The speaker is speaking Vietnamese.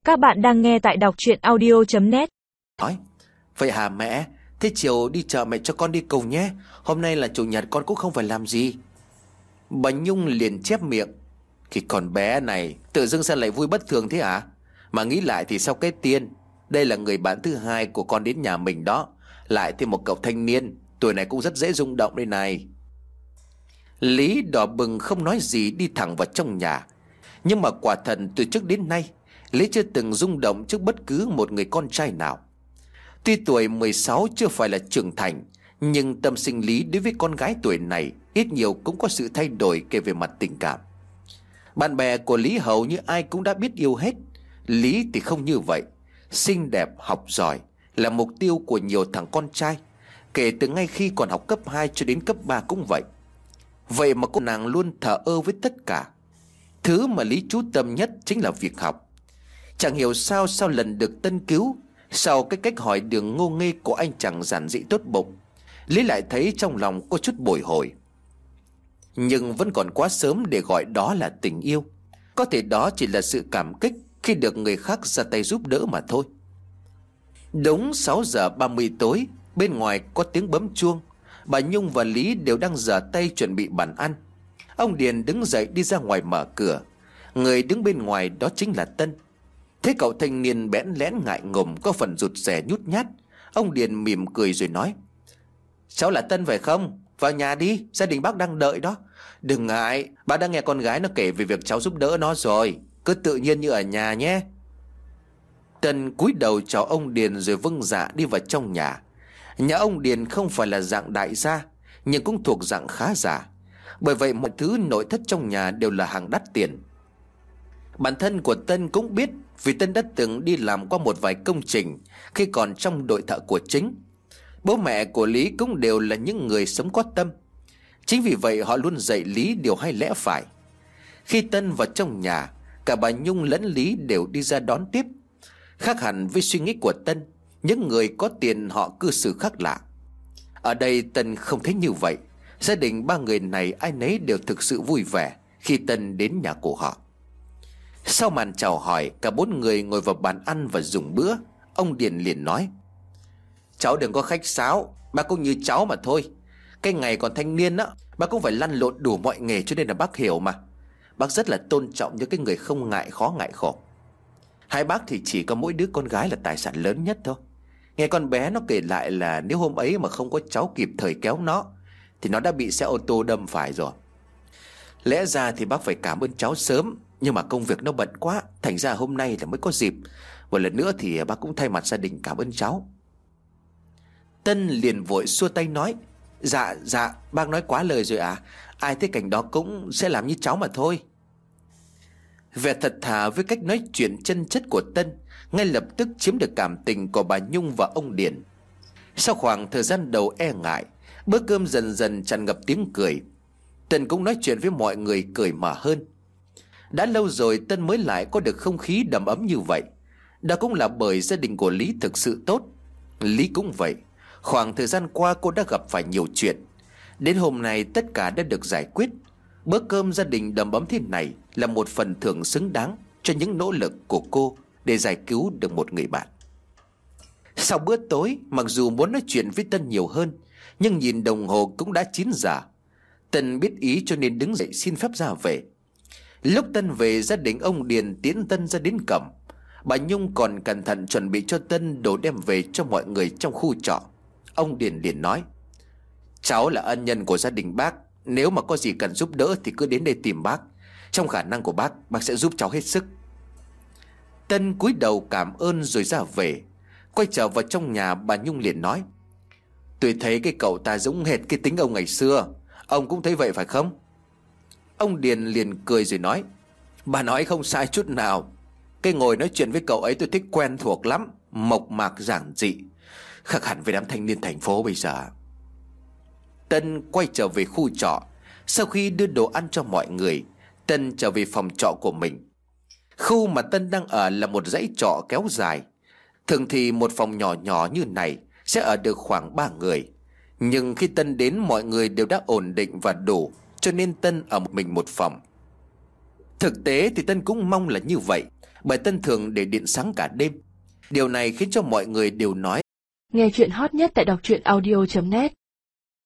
Các bạn đang nghe tại đọc truyện audio.net. Nói, vậy hả mẹ? Thế chiều đi chợ mẹ cho con đi cùng nhé. Hôm nay là chủ nhật con cũng không phải làm gì. Bà Nhung liền chép miệng. Cái con bé này tự dưng sao lại vui bất thường thế hả? Mà nghĩ lại thì sao cái Tiên, đây là người bạn thứ hai của con đến nhà mình đó. Lại thêm một cậu thanh niên, tuổi này cũng rất dễ rung động đây này. Lý đỏ bừng không nói gì đi thẳng vào trong nhà. Nhưng mà quả thật từ trước đến nay Lý chưa từng rung động trước bất cứ một người con trai nào. Tuy tuổi 16 chưa phải là trưởng thành, nhưng tâm sinh Lý đối với con gái tuổi này ít nhiều cũng có sự thay đổi kể về mặt tình cảm. Bạn bè của Lý hầu như ai cũng đã biết yêu hết. Lý thì không như vậy. Xinh đẹp, học giỏi là mục tiêu của nhiều thằng con trai, kể từ ngay khi còn học cấp 2 cho đến cấp 3 cũng vậy. Vậy mà cô nàng luôn thờ ơ với tất cả. Thứ mà Lý chú tâm nhất chính là việc học. Chẳng hiểu sao sau lần được Tân cứu, sau cái cách hỏi đường ngô nghê của anh chàng giản dị tốt bụng, Lý lại thấy trong lòng có chút bồi hồi. Nhưng vẫn còn quá sớm để gọi đó là tình yêu. Có thể đó chỉ là sự cảm kích khi được người khác ra tay giúp đỡ mà thôi. Đúng 6 giờ 30 tối, bên ngoài có tiếng bấm chuông. Bà Nhung và Lý đều đang giở tay chuẩn bị bàn ăn. Ông Điền đứng dậy đi ra ngoài mở cửa. Người đứng bên ngoài đó chính là Tân. Thế cậu thanh niên bẽn lẽn ngại ngùng, có phần rụt rè nhút nhát, ông Điền mỉm cười rồi nói: "Cháu là Tân phải không? Vào nhà đi, gia đình bác đang đợi đó. Đừng ngại, bác đã nghe con gái nó kể về việc cháu giúp đỡ nó rồi. Cứ tự nhiên như ở nhà nhé." Tân cúi đầu chào ông Điền rồi vâng dạ đi vào trong nhà. Nhà ông Điền không phải là dạng đại gia, nhưng cũng thuộc dạng khá giả. Bởi vậy mọi thứ nội thất trong nhà đều là hàng đắt tiền. Bản thân của Tân cũng biết, vì Tân đã từng đi làm qua một vài công trình khi còn trong đội thợ của chính. Bố mẹ của Lý cũng đều là những người sống có tâm. Chính vì vậy họ luôn dạy Lý điều hay lẽ phải. Khi Tân vào trong nhà, cả bà Nhung lẫn Lý đều đi ra đón tiếp. Khác hẳn với suy nghĩ của Tân, những người có tiền họ cư xử khác lạ. Ở đây Tân không thấy như vậy. Gia đình ba người này ai nấy đều thực sự vui vẻ khi Tân đến nhà của họ. Sau màn chào hỏi, cả bốn người ngồi vào bàn ăn và dùng bữa. Ông Điền liền nói: "Cháu đừng có khách sáo, bác cũng như cháu mà thôi. Cái ngày còn thanh niên á, bác cũng phải lăn lộn đủ mọi nghề, cho nên là bác hiểu mà. Bác rất là tôn trọng những cái người không ngại khó ngại khổ. Hai bác thì chỉ có mỗi đứa con gái là tài sản lớn nhất thôi. Nghe con bé nó kể lại là nếu hôm ấy mà không có cháu kịp thời kéo nó thì nó đã bị xe ô tô đâm phải rồi. Lẽ ra thì bác phải cảm ơn cháu sớm, nhưng mà công việc nó bận quá, thành ra hôm nay là mới có dịp. Một lần nữa thì bác cũng thay mặt gia đình cảm ơn cháu." Tân liền vội xua tay nói: Dạ, bác nói quá lời rồi à. Ai thấy cảnh đó cũng sẽ làm như cháu mà thôi." Vẻ thật thà với cách nói chuyện chân chất của Tân ngay lập tức chiếm được cảm tình của bà Nhung và ông Điền. Sau khoảng thời gian đầu e ngại, bữa cơm dần dần tràn ngập tiếng cười. Tân cũng nói chuyện với mọi người cởi mở hơn. Đã lâu rồi Tân mới lại có được không khí đầm ấm như vậy. Đó cũng là bởi gia đình của Lý thực sự tốt. Lý cũng vậy. Khoảng thời gian qua cô đã gặp phải nhiều chuyện. Đến hôm nay tất cả đã được giải quyết. Bữa cơm gia đình đầm ấm thế này là một phần thưởng xứng đáng cho những nỗ lực của cô để giải cứu được một người bạn. Sau bữa tối, mặc dù muốn nói chuyện với Tân nhiều hơn, nhưng nhìn đồng hồ cũng đã 9 giờ. Tân biết ý cho nên đứng dậy xin phép ra về. Lúc Tân về, gia đình ông Điền tiến Tân ra đến cổng. Bà Nhung còn cẩn thận chuẩn bị cho Tân đồ đem về cho mọi người trong khu trọ. Ông Điền liền nói: "Cháu là ân nhân của gia đình bác, nếu mà có gì cần giúp đỡ thì cứ đến đây tìm bác. Trong khả năng của bác sẽ giúp cháu hết sức." Tân cúi đầu cảm ơn rồi ra về. Quay trở vào trong nhà, bà Nhung liền nói: "Tôi thấy cái cậu ta giống hệt cái tính ông ngày xưa. Ông cũng thấy vậy phải không?" Ông Điền liền cười rồi nói: "Bà nói không sai chút nào. Cái ngồi nói chuyện với cậu ấy tôi thích quen thuộc lắm, mộc mạc giản dị, khác hẳn với đám thanh niên thành phố bây giờ." Tân quay trở về khu trọ. Sau khi đưa đồ ăn cho mọi người, Tân trở về phòng trọ của mình. Khu mà Tân đang ở là một dãy trọ kéo dài. Thường thì một phòng nhỏ nhỏ như này sẽ ở được khoảng 3 người. Nhưng khi Tân đến, mọi người đều đã ổn định và đủ, cho nên Tân ở một mình một phòng. Thực tế thì Tân cũng mong là như vậy, bởi Tân thường để điện sáng cả đêm. Điều này khiến cho mọi người đều nói. Nghe chuyện hot nhất tại đọc truyện audio.net